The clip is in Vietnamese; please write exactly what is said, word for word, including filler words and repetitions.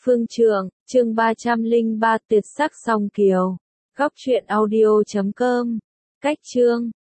Phương Trượng, chương ba trăm lẻ ba tuyệt sắc song kiều. Góc truyện audio chấm com. Cách chương